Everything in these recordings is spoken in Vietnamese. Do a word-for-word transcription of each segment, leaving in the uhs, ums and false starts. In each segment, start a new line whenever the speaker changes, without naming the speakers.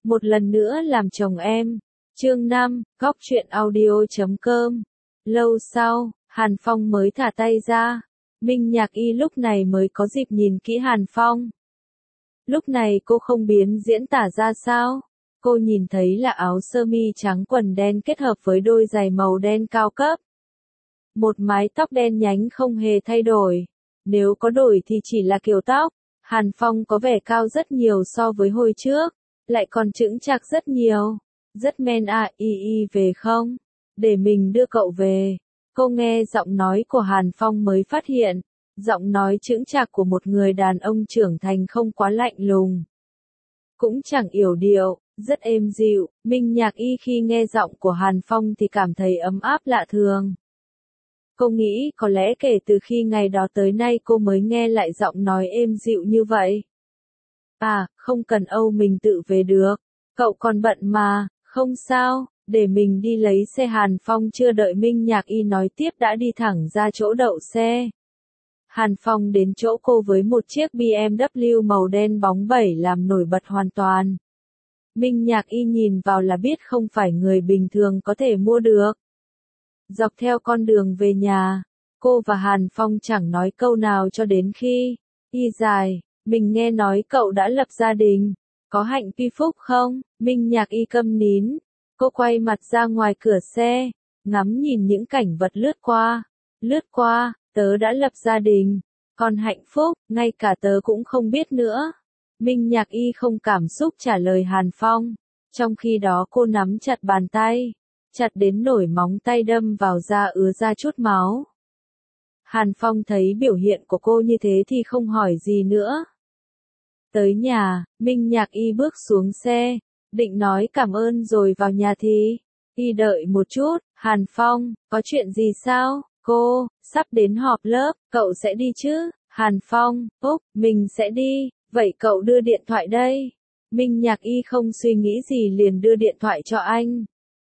Một lần nữa làm chồng em. Chương năm, góc truyện audio chấm com. Lâu sau, Hàn Phong mới thả tay ra. Minh Nhạc Y lúc này mới có dịp nhìn kỹ Hàn Phong. Lúc này cô không biến diễn tả ra sao. Cô nhìn thấy là áo sơ mi trắng quần đen kết hợp với đôi giày màu đen cao cấp. Một mái tóc đen nhánh không hề thay đổi. Nếu có đổi thì chỉ là kiểu tóc. Hàn Phong có vẻ cao rất nhiều so với hồi trước. Lại còn chững chạc rất nhiều. Rất men à, y y về không? Để mình đưa cậu về. Cô nghe giọng nói của Hàn Phong mới phát hiện. Giọng nói chững chạc của một người đàn ông trưởng thành không quá lạnh lùng. Cũng chẳng yểu điệu, rất êm dịu. Minh Nhạc Y khi nghe giọng của Hàn Phong thì cảm thấy ấm áp lạ thường. Cô nghĩ có lẽ kể từ khi ngày đó tới nay cô mới nghe lại giọng nói êm dịu như vậy. À, không cần Âu mình tự về được. Cậu còn bận mà, không sao, để mình đi lấy xe. Hàn Phong chưa đợi Minh Nhạc Y nói tiếp đã đi thẳng ra chỗ đậu xe. Hàn Phong đến chỗ cô với một chiếc bê em vê màu đen bóng bẩy làm nổi bật hoàn toàn. Minh Nhạc Y nhìn vào là biết không phải người bình thường có thể mua được. Dọc theo con đường về nhà, cô và Hàn Phong chẳng nói câu nào cho đến khi, Y dài, mình nghe nói cậu đã lập gia đình, có hạnh pi phúc không? Minh Nhạc Y câm nín, cô quay mặt ra ngoài cửa xe, ngắm nhìn những cảnh vật lướt qua, lướt qua, tớ đã lập gia đình, còn hạnh phúc, ngay cả tớ cũng không biết nữa. Minh Nhạc Y không cảm xúc trả lời Hàn Phong, trong khi đó cô nắm chặt bàn tay. Chặt đến nổi móng tay đâm vào da ứa ra chút máu. Hàn Phong thấy biểu hiện của cô như thế thì không hỏi gì nữa. Tới nhà, Minh Nhạc Y bước xuống xe, định nói cảm ơn rồi vào nhà thì, Y đợi một chút. Hàn Phong, có chuyện gì sao? Cô, sắp đến họp lớp, cậu sẽ đi chứ? Hàn Phong, úc, mình sẽ đi, vậy cậu đưa điện thoại đây. Minh Nhạc Y không suy nghĩ gì liền đưa điện thoại cho anh.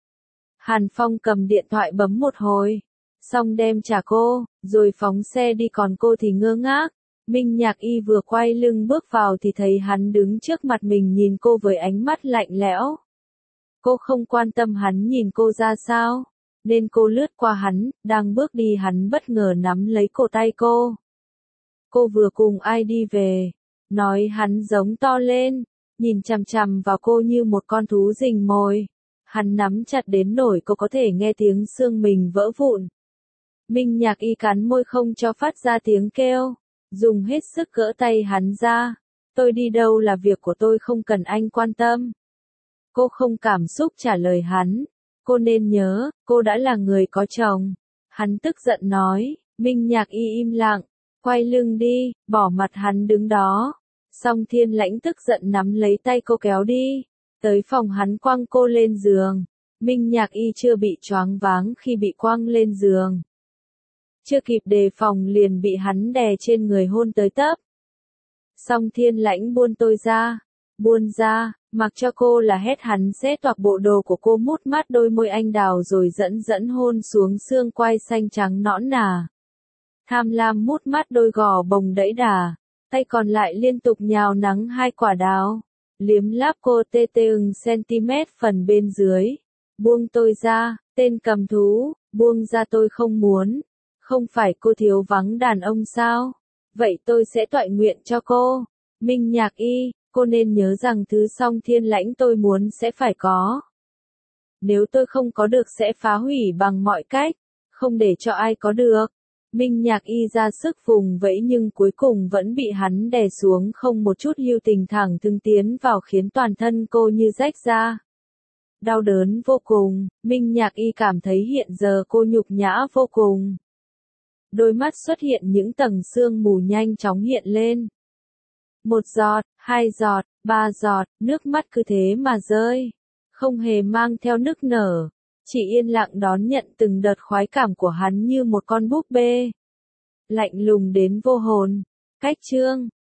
Hàn Phong cầm điện thoại bấm một hồi, xong đem trả cô, rồi phóng xe đi. Còn cô thì ngơ ngác. Minh Nhạc Y vừa quay lưng bước vào thì thấy hắn đứng trước mặt mình nhìn cô với ánh mắt lạnh lẽo. Cô không quan tâm hắn nhìn cô ra sao, nên cô lướt qua hắn, đang bước đi hắn bất ngờ nắm lấy cổ tay cô. Cô vừa cùng ai đi về, nói hắn giống to lên, nhìn chằm chằm vào cô như một con thú rình mồi. Hắn nắm chặt đến nổi cô có thể nghe tiếng xương mình vỡ vụn. Minh Nhạc Y cắn môi không cho phát ra tiếng kêu, dùng hết sức gỡ tay hắn ra. Tôi đi đâu là việc của tôi, không cần anh quan tâm. Cô không cảm xúc trả lời hắn. Cô nên nhớ, cô đã là người có chồng. Hắn tức giận nói. Minh Nhạc Y im lặng, quay lưng đi, bỏ mặt hắn đứng đó. Song Thiên Lãnh tức giận nắm lấy tay cô kéo đi. Tới phòng hắn quăng cô lên giường. Minh Nhạc Y chưa bị choáng váng khi bị quăng lên giường. Chưa kịp đề phòng liền bị hắn đè trên người hôn tới tấp. Song Thiên Lãnh buông tôi ra. Buông ra, mặc cho cô là hét. Hắn xé toạc bộ đồ của cô, mút mát đôi môi anh đào rồi dẫn dẫn hôn xuống xương quai xanh trắng nõn nà. Tham lam mút mát đôi gò bồng đẫy đà. Tay còn lại liên tục nhào nắng hai quả đào. Liếm láp cô tê tê ừng cm phần bên dưới. Buông tôi ra, tên cầm thú, buông ra, tôi không muốn. Không phải cô thiếu vắng đàn ông sao? Vậy tôi sẽ toại nguyện cho cô. Minh Nhạc Y, cô nên nhớ rằng thứ Song Thiên Lãnh tôi muốn sẽ phải có. Nếu tôi không có được sẽ phá hủy bằng mọi cách, không để cho ai có được. Minh Nhạc Y ra sức vùng vẫy nhưng cuối cùng vẫn bị hắn đè xuống, không một chút lưu tình, thẳng thừng tiến vào khiến toàn thân cô như rách ra. Đau đớn vô cùng, Minh Nhạc Y cảm thấy hiện giờ cô nhục nhã vô cùng. Đôi mắt xuất hiện những tầng sương mù nhanh chóng hiện lên. Một giọt, hai giọt, ba giọt, nước mắt cứ thế mà rơi. Không hề mang theo nức nở. Chỉ yên lặng đón nhận từng đợt khoái cảm của hắn như một con búp bê. Lạnh lùng đến vô hồn. Cách chương